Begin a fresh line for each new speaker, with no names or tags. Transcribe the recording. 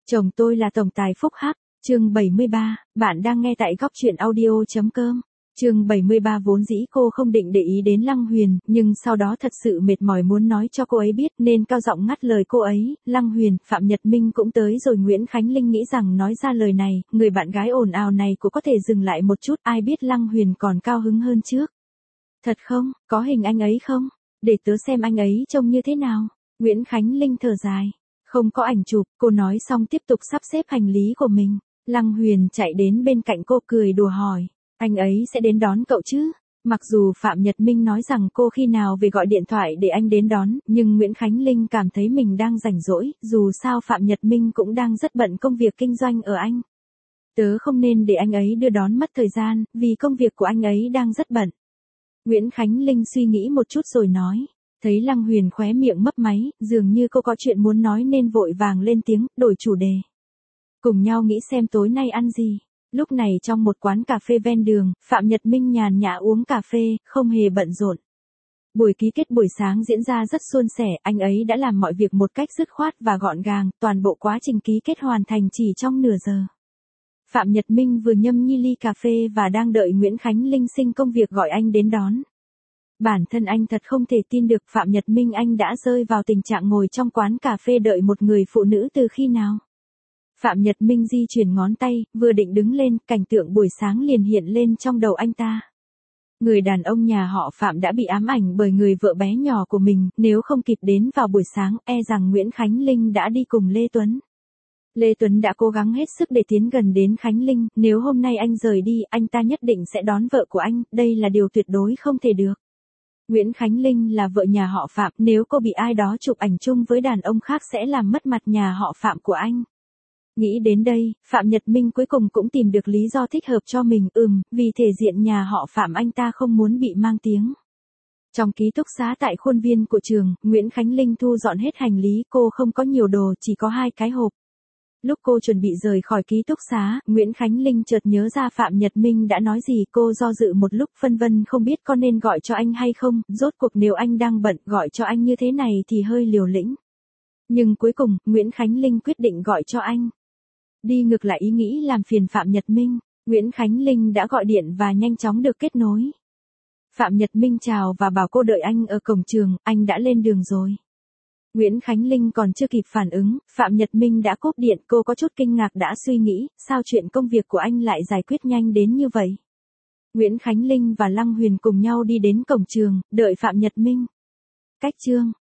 Chồng tôi là tổng tài phúc hắc, chương 73, bạn đang nghe tại góc truyện audio.com. Chương 73 vốn dĩ cô không định để ý đến Lăng Huyền, nhưng sau đó thật sự mệt mỏi muốn nói cho cô ấy biết nên cao giọng ngắt lời cô ấy. Lăng Huyền, Phạm Nhật Minh cũng tới rồi. Nguyễn Khánh Linh nghĩ rằng nói ra lời này, người bạn gái ồn ào này cũng có thể dừng lại một chút, ai biết Lăng Huyền còn cao hứng hơn trước. Thật không, có hình anh ấy không? Để tớ xem anh ấy trông như thế nào. Nguyễn Khánh Linh thở dài. Không có ảnh chụp, cô nói xong tiếp tục sắp xếp hành lý của mình. Lăng Huyền chạy đến bên cạnh cô cười đùa hỏi. Anh ấy sẽ đến đón cậu chứ? Mặc dù Phạm Nhật Minh nói rằng cô khi nào về gọi điện thoại để anh đến đón, nhưng Nguyễn Khánh Linh cảm thấy mình đang rảnh rỗi, dù sao Phạm Nhật Minh cũng đang rất bận công việc kinh doanh ở Anh. Tớ không nên để anh ấy đưa đón mất thời gian, vì công việc của anh ấy đang rất bận. Nguyễn Khánh Linh suy nghĩ một chút rồi nói. Thấy Lăng Huyền khóe miệng mấp máy, dường như cô có chuyện muốn nói nên vội vàng lên tiếng, đổi chủ đề. Cùng nhau nghĩ xem tối nay ăn gì. Lúc này trong một quán cà phê ven đường, Phạm Nhật Minh nhàn nhã uống cà phê, không hề bận rộn. Buổi ký kết buổi sáng diễn ra rất suôn sẻ, anh ấy đã làm mọi việc một cách dứt khoát và gọn gàng, toàn bộ quá trình ký kết hoàn thành chỉ trong nửa giờ. Phạm Nhật Minh vừa nhâm nhi ly cà phê và đang đợi Nguyễn Khánh Linh xin công việc gọi anh đến đón. Bản thân anh thật không thể tin được Phạm Nhật Minh anh đã rơi vào tình trạng ngồi trong quán cà phê đợi một người phụ nữ từ khi nào. Phạm Nhật Minh di chuyển ngón tay, vừa định đứng lên, cảnh tượng buổi sáng liền hiện lên trong đầu anh ta. Người đàn ông nhà họ Phạm đã bị ám ảnh bởi người vợ bé nhỏ của mình, nếu không kịp đến vào buổi sáng, e rằng Nguyễn Khánh Linh đã đi cùng Lê Tuấn. Lê Tuấn đã cố gắng hết sức để tiến gần đến Khánh Linh, nếu hôm nay anh rời đi, anh ta nhất định sẽ đón vợ của anh, đây là điều tuyệt đối không thể được. Nguyễn Khánh Linh là vợ nhà họ Phạm, nếu cô bị ai đó chụp ảnh chung với đàn ông khác sẽ làm mất mặt nhà họ Phạm của anh. Nghĩ đến đây, Phạm Nhật Minh cuối cùng cũng tìm được lý do thích hợp cho mình, vì thể diện nhà họ Phạm anh ta không muốn bị mang tiếng. Trong ký túc xá tại khuôn viên của trường, Nguyễn Khánh Linh thu dọn hết hành lý, cô không có nhiều đồ, chỉ có 2 cái hộp. Lúc cô chuẩn bị rời khỏi ký túc xá, Nguyễn Khánh Linh chợt nhớ ra Phạm Nhật Minh đã nói gì, cô do dự một lúc phân vân không biết có nên gọi cho anh hay không, rốt cuộc nếu anh đang bận gọi cho anh như thế này thì hơi liều lĩnh. Nhưng cuối cùng, Nguyễn Khánh Linh quyết định gọi cho anh. Đi ngược lại ý nghĩ làm phiền Phạm Nhật Minh, Nguyễn Khánh Linh đã gọi điện và nhanh chóng được kết nối. Phạm Nhật Minh chào và bảo cô đợi anh ở cổng trường, anh đã lên đường rồi. Nguyễn Khánh Linh còn chưa kịp phản ứng, Phạm Nhật Minh đã cúp điện, cô có chút kinh ngạc đã suy nghĩ, sao chuyện công việc của anh lại giải quyết nhanh đến như vậy. Nguyễn Khánh Linh và Lăng Huyền cùng nhau đi đến cổng trường, đợi Phạm Nhật Minh. Cách chương